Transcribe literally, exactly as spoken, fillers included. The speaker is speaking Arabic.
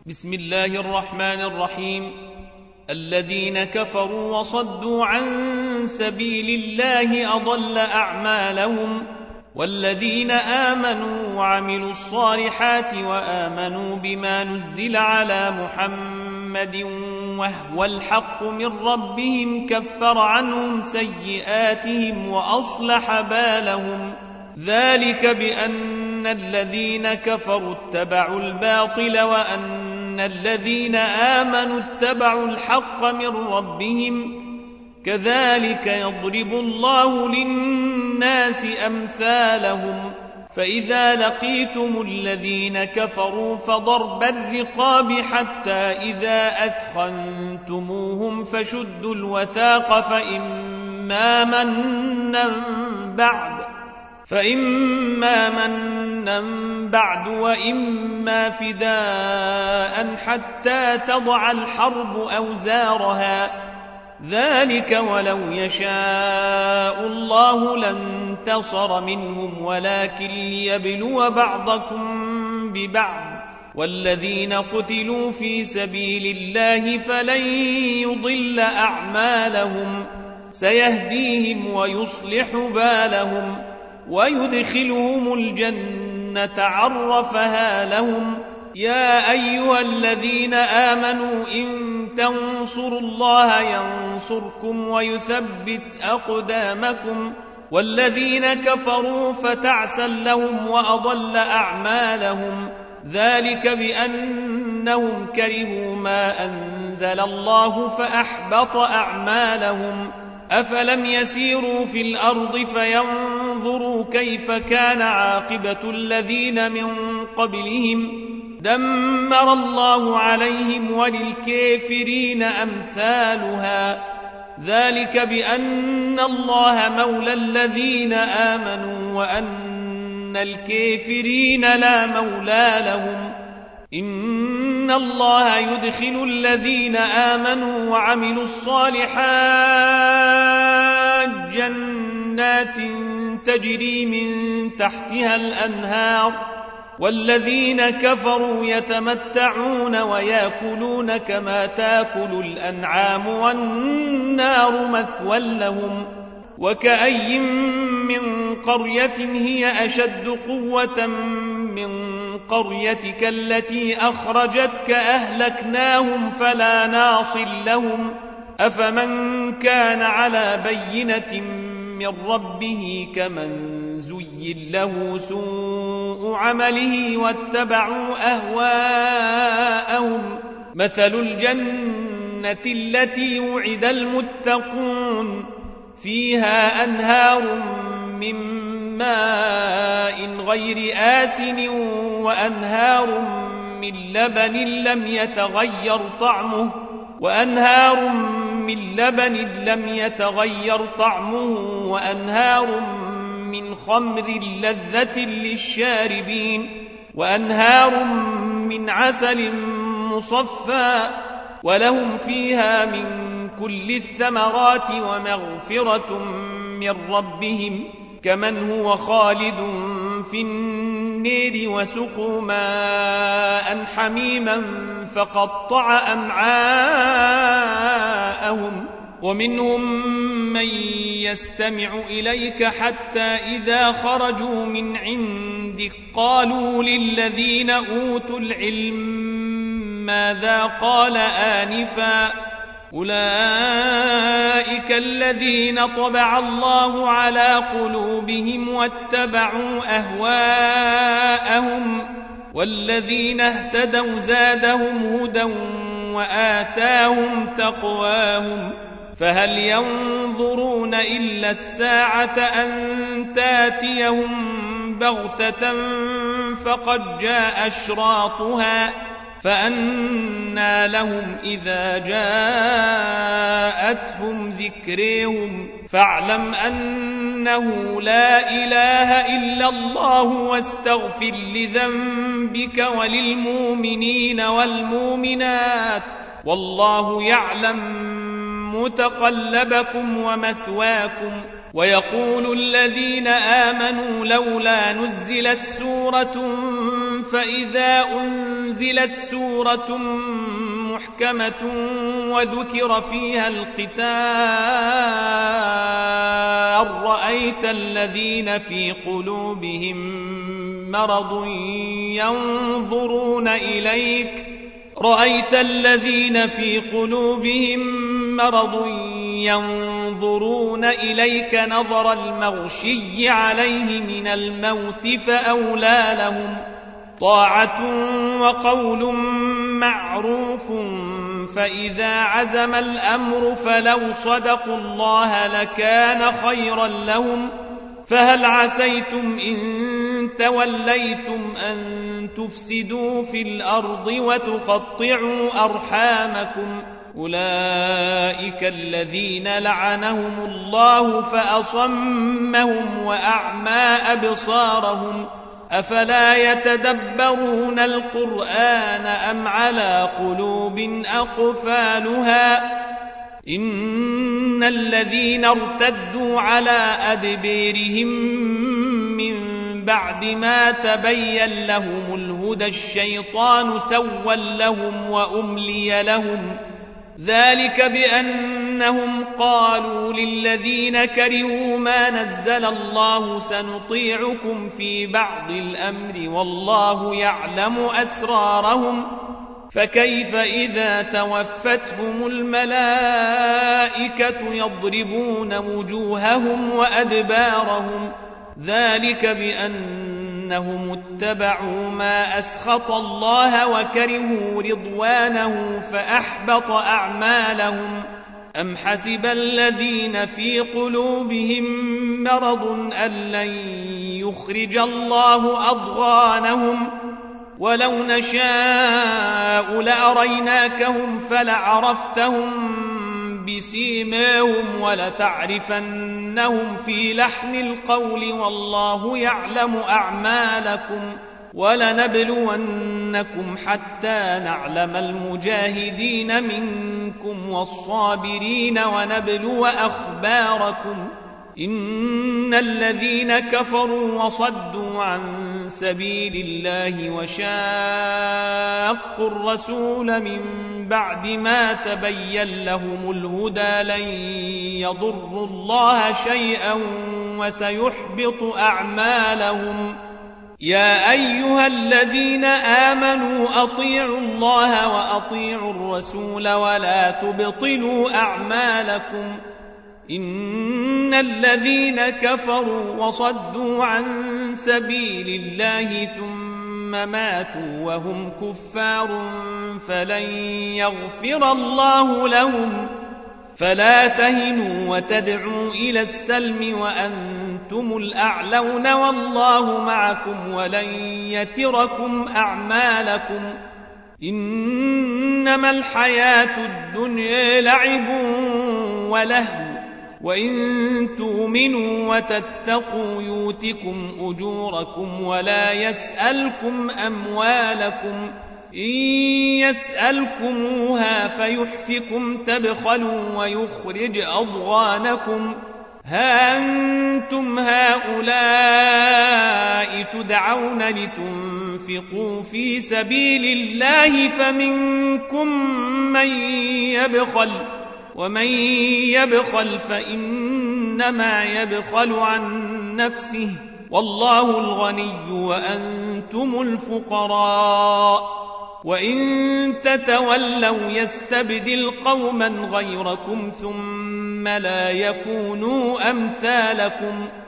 بسم الله الرحمن الرحيم. الذين كفروا وصدوا عن سبيل الله أضل أعمالهم، والذين آمنوا وعملوا الصالحات وآمنوا بما نزل على محمد وهو الحق من ربهم كفر عنهم سيئاتهم وأصلح بالهم. ذلك بأن الذين كفروا اتبعوا الباطل وأن الذين آمنوا اتبعوا الحق من ربهم، كذلك يضرب الله للناس أمثالهم. فإذا لقيتم الذين كفروا فضرب الرقاب حتى إذا أثخنتموهم فشدوا الوثاق فإما منا بعد فإما منا بعد وإما فداء حتى تضع الحرب أوزارها. ذلك ولو يشاء الله لانتصر منهم ولكن ليبلو بعضكم ببعض. والذين قتلوا في سبيل الله فلن يضل أعمالهم، سيهديهم ويصلح بالهم ويدخلهم الجنة عرفها لهم. يا أيها الذين آمنوا إن تنصروا الله ينصركم ويثبت أقدامكم. والذين كفروا فتعسا لهم وأضل أعمالهم. ذلك بأنهم كرهوا ما أنزل الله فأحبط أعمالهم. أفلم يسيروا في الأرض فينظروا كيف كان عاقبة الذين من قبلهم، دمر الله عليهم وللكافرين أمثالها. ذلك بأن الله مولى الذين آمنوا وأن الكافرين لا مولى لهم. إن الله يدخل الذين آمنوا وعملوا الصالحات جنات تجري من تحتها الأنهار، والذين كفروا يتمتعون ويأكلون كما تأكل الأنعام والنار مثوى لهم. وكأي من قرية هي أشد قوة من قريتك التي أخرجتك أهلكناهم فلا ناصر لهم. أفمن كان على بينة من ربه كمن زين له سوء عمله واتبعوا أهواءهم. مثل الجنة التي وعد المتقون فيها أنهار من ماء غير آسن وأنهار من لبن لم يتغير طعمه وأنهار من لبن لم يتغير طعمه وأنهار من خمر لذة للشاربين وأنهار من عسل مصفى ولهم فيها من كل الثمرات ومغفرة من ربهم كمن هو خالد في النير وسقوا ماء حميما فقطع أمعاءهم. ومنهم من يستمع إليك حتى إذا خرجوا من عندك قالوا للذين أوتوا العلم ماذا قال آنفا أولئك الذين طبع الله على قلوبهم واتبعوا أهواءهم. والذين اهتدوا زادهم هدى وآتاهم تقواهم. فهل ينظرون إلا الساعة أن تاتيهم بغتة فقد جاء أشراطها فأنى لهم إذا جاءتهم ذكرهم. فاعلم أنه لا إله إلا الله واستغفر لذنبك وللمؤمنين والمؤمنات والله يعلم متقلبكم ومثواكم. ويقول الذين آمنوا لولا نزلت سورة فإذا أنزلت سورة محكمة وذكر فيها القتال رأيت الذين في قلوبهم مرض ينظرون إليك رأيت الذين في قلوبهم مرض ينظرون إليك نظر المغشي عليه من الموت فأولى لهم طاعة وقول معروف فإذا عزم الأمر فلو صدقوا الله لكان خيرا لهم فهل عسيتم إن توليتم أن تفسدوا في الأرض وتقطعوا أرحامكم أولئك الذين لعنهم الله فأصمهم وأعمى أبصارهم أفلا يتدبرون القرآن أم على قلوب أقفالها إن الذين ارتدوا على أدبيرهم من بعد ما تبين لهم الهدى الشيطان سول لهم وأملي لهم ذلك بأنهم قالوا للذين كرهوا ما نزل الله سنطيعكم في بعض الأمر والله يعلم أسرارهم فكيف إذا توفتهم الملائكة يضربون وجوههم وأدبارهم ذلك بأنهم اتبعوا ما أسخط الله وكرهوا رضوانه فأحبط أعمالهم أم حسب الذين في قلوبهم مرض أن لن يخرج الله أضغانهم ولو نشاء لأريناكهم فلعرفتهم بسيماهم ولتعرفنهم في لحن القول والله يعلم أعمالكم ولنبلونكم حتى نعلم المجاهدين منكم والصابرين ونبلو أخباركم إن الذين كفروا وصدوا عن سبيل الله وشاقوا الرسول من بعد ما تبين لهم الهدى لن يضروا الله شيئا وسيحبط أعمالهم يا أيها الذين آمنوا أطيعوا الله وأطيعوا الرسول ولا تبطلوا أعمالكم إن الذين كفروا وصدوا عن سبيل الله ثم ماتوا وهم كفار فلن يغفر الله لهم فلا تهنوا وتدعوا إلى السلم وأنتم الأعلون والله معكم ولن يتركم أعمالكم إنما الحياة الدنيا لعب ولهو وإن تؤمنوا وتتقوا يؤتكم أجوركم ولا يسألكم أموالكم إن يسألكموها فيحفكم تبخلوا ويخرج أضغانكم ها أنتم هؤلاء تدعون لتنفقوا في سبيل الله فمنكم من يبخل ومن يبخل فإنما يبخل عن نفسه والله الغني وأنتم الفقراء وإن تتولوا يستبدل قوما غيركم ثم لا يكونوا أمثالكم